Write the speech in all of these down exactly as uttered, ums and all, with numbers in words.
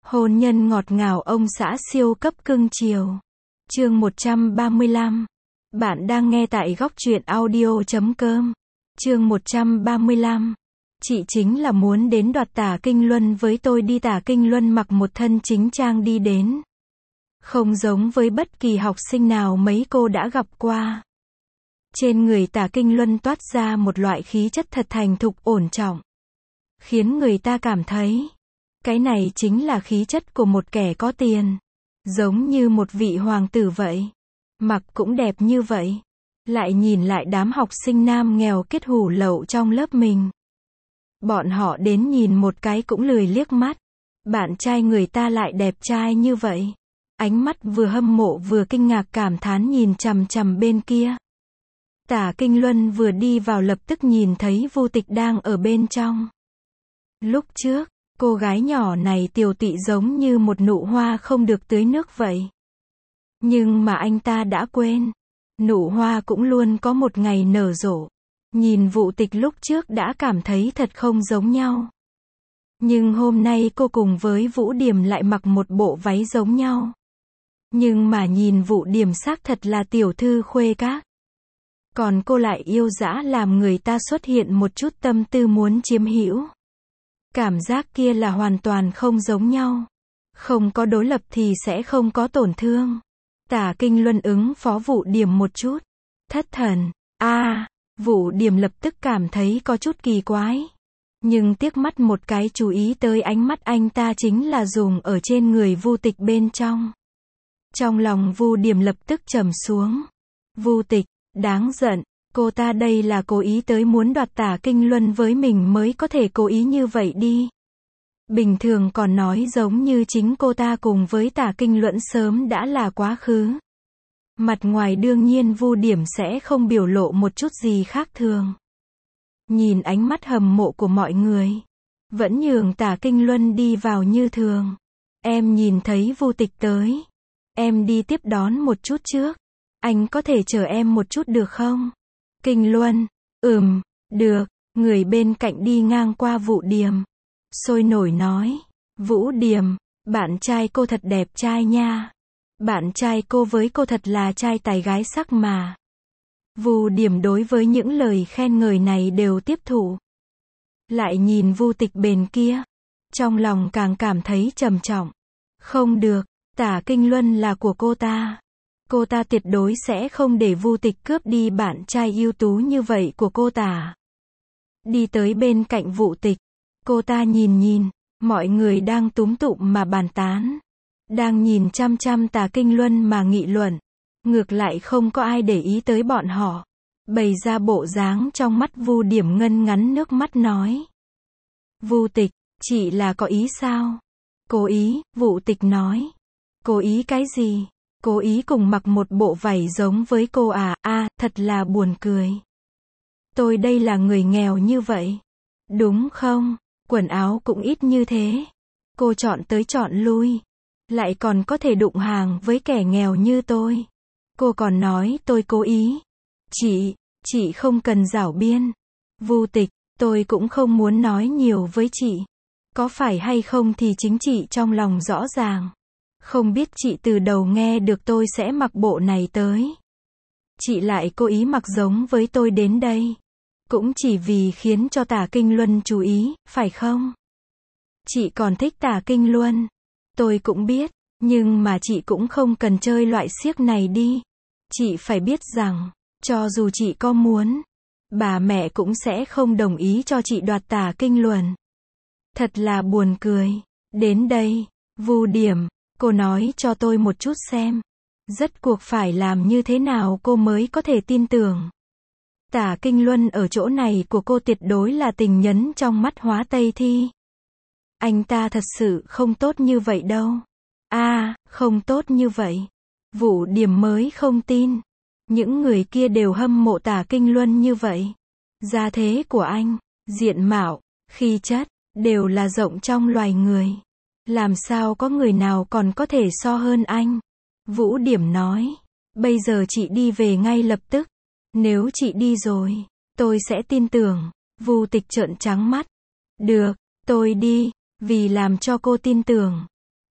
Hôn nhân ngọt ngào ông xã siêu cấp cưng chiều. Chương một trăm ba mươi lăm. Bạn đang nghe tại góc truyện audio chấm com. Chương một trăm ba mươi lăm. Chị chính là muốn đến đoạt Tả Kinh Luân với tôi đi. Tả Kinh Luân mặc một thân chính trang đi đến. Không giống với bất kỳ học sinh nào mấy cô đã gặp qua. Trên người Tả Kinh Luân toát ra một loại khí chất thật thành thục ổn trọng. Khiến người ta cảm thấy, cái này chính là khí chất của một kẻ có tiền. Giống như một vị hoàng tử vậy. Mặc cũng đẹp như vậy. Lại nhìn lại đám học sinh nam nghèo kết hủ lậu trong lớp mình. Bọn họ đến nhìn một cái cũng lười liếc mắt. Bạn trai người ta lại đẹp trai như vậy. Ánh mắt vừa hâm mộ vừa kinh ngạc cảm thán nhìn chằm chằm bên kia. Tả Kinh Luân vừa đi vào lập tức nhìn thấy Vu Tịch đang ở bên trong. Lúc trước, cô gái nhỏ này tiều tụy giống như một nụ hoa không được tưới nước vậy. Nhưng mà anh ta đã quên. Nụ hoa cũng luôn có một ngày nở rộ. Nhìn Vu Tịch lúc trước đã cảm thấy thật không giống nhau. Nhưng hôm nay cô cùng với Vũ Điềm lại mặc một bộ váy giống nhau. Nhưng mà nhìn Vũ Điềm xác thật là tiểu thư khuê các. Còn cô lại yêu dã làm người ta xuất hiện một chút tâm tư muốn chiếm hữu. Cảm giác kia là hoàn toàn không giống nhau. Không có đối lập thì sẽ không có tổn thương. Tả Kinh Luân ứng phó Vũ Điềm một chút. Thất thần. a à, Vũ Điềm lập tức cảm thấy có chút kỳ quái. Nhưng tiếc mắt một cái chú ý tới ánh mắt anh ta chính là dùng ở trên người Vu Tịch bên trong. Trong lòng Vu Điềm lập tức trầm xuống. Vu Tịch, đáng giận. Cô ta đây là cố ý tới muốn đoạt Tả Kinh Luân với mình mới có thể cố ý như vậy đi. Bình thường còn nói giống như chính cô ta cùng với Tả Kinh Luân sớm đã là quá khứ. Mặt ngoài đương nhiên Vu Điềm sẽ không biểu lộ một chút gì khác thường. Nhìn ánh mắt hâm mộ của mọi người. Vẫn nhường Tả Kinh Luân đi vào như thường. Em nhìn thấy Vu Tịch tới. Em đi tiếp đón một chút trước. Anh có thể chờ em một chút được không? Kinh Luân, ừm, được, người bên cạnh đi ngang qua Vũ Điềm. Sôi nổi nói, Vũ Điềm, bạn trai cô thật đẹp trai nha. Bạn trai cô với cô thật là trai tài gái sắc mà. Vũ Điềm đối với những lời khen ngợi này đều tiếp thụ. Lại nhìn Vu Tịch bên kia. Trong lòng càng cảm thấy trầm trọng. Không được, Tả Kinh Luân là của cô ta. Cô ta tuyệt đối sẽ không để Vu Tịch cướp đi bạn trai ưu tú như vậy của cô ta. Đi tới bên cạnh Vu Tịch. Cô ta nhìn nhìn. Mọi người đang túm tụm mà bàn tán. Đang nhìn chăm chăm Tả Kinh Luân mà nghị luận. Ngược lại không có ai để ý tới bọn họ. Bày ra bộ dáng trong mắt Vu Điềm ngân ngắn nước mắt nói. Vu Tịch, chị là có ý sao? Cố ý, Vu Tịch nói. Cố ý cái gì? Cố ý cùng mặc một bộ vải giống với cô à, a à, thật là buồn cười. Tôi đây là người nghèo như vậy. Đúng không? Quần áo cũng ít như thế. Cô chọn tới chọn lui. Lại còn có thể đụng hàng với kẻ nghèo như tôi. Cô còn nói tôi cố ý. Chị, chị không cần giảo biên. Vu Tịch, tôi cũng không muốn nói nhiều với chị. Có phải hay không thì chính chị trong lòng rõ ràng. Không biết chị từ đầu nghe được tôi sẽ mặc bộ này tới. Chị lại cố ý mặc giống với tôi đến đây. Cũng chỉ vì khiến cho Tả Kinh Luân chú ý, phải không? Chị còn thích Tả Kinh Luân. Tôi cũng biết, nhưng mà chị cũng không cần chơi loại xiếc này đi. Chị phải biết rằng, cho dù chị có muốn, bà mẹ cũng sẽ không đồng ý cho chị đoạt Tả Kinh Luân. Thật là buồn cười. Đến đây, Vu Điềm. Cô nói cho tôi một chút xem. Rốt cuộc phải làm như thế nào cô mới có thể tin tưởng. Tả Kinh Luân ở chỗ này của cô tuyệt đối là tình nhân trong mắt Hóa Tây Thi. Anh ta thật sự không tốt như vậy đâu. a à, không tốt như vậy. Vũ Điềm mới không tin. Những người kia đều hâm mộ Tả Kinh Luân như vậy. Gia thế của anh, diện mạo, khí chất, đều là rộng trong loài người. Làm sao có người nào còn có thể so hơn anh? Vũ Điềm nói. Bây giờ chị đi về ngay lập tức. Nếu chị đi rồi, tôi sẽ tin tưởng. Vu Tịch trợn trắng mắt. Được, tôi đi. Vì làm cho cô tin tưởng.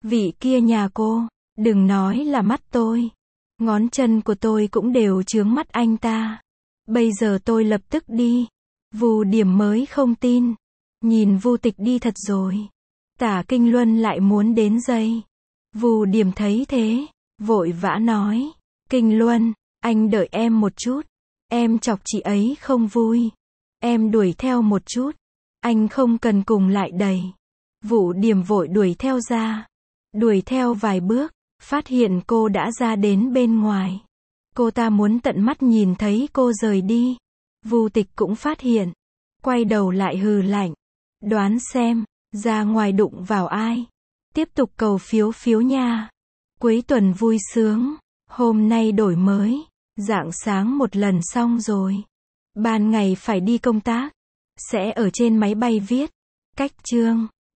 Vị kia nhà cô, đừng nói là mắt tôi. Ngón chân của tôi cũng đều chướng mắt anh ta. Bây giờ tôi lập tức đi. Vu Điểm mới không tin. Nhìn Vu Tịch đi thật rồi. Tả Kinh Luân lại muốn đến dây. Vu Điểm thấy thế, vội vã nói. Kinh Luân, anh đợi em một chút. Em chọc chị ấy không vui. Em đuổi theo một chút. Anh không cần cùng lại đầy. Vu Điểm vội đuổi theo ra. Đuổi theo vài bước, phát hiện cô đã ra đến bên ngoài. Cô ta muốn tận mắt nhìn thấy cô rời đi. Vu Tịch cũng phát hiện. Quay đầu lại hừ lạnh. Đoán xem, ra ngoài đụng vào ai. Tiếp tục cầu phiếu phiếu nha. Cuối tuần vui sướng. Hôm nay đổi mới. Rạng sáng một lần xong rồi. Ban ngày phải đi công tác. Sẽ ở trên máy bay viết. Cách chương.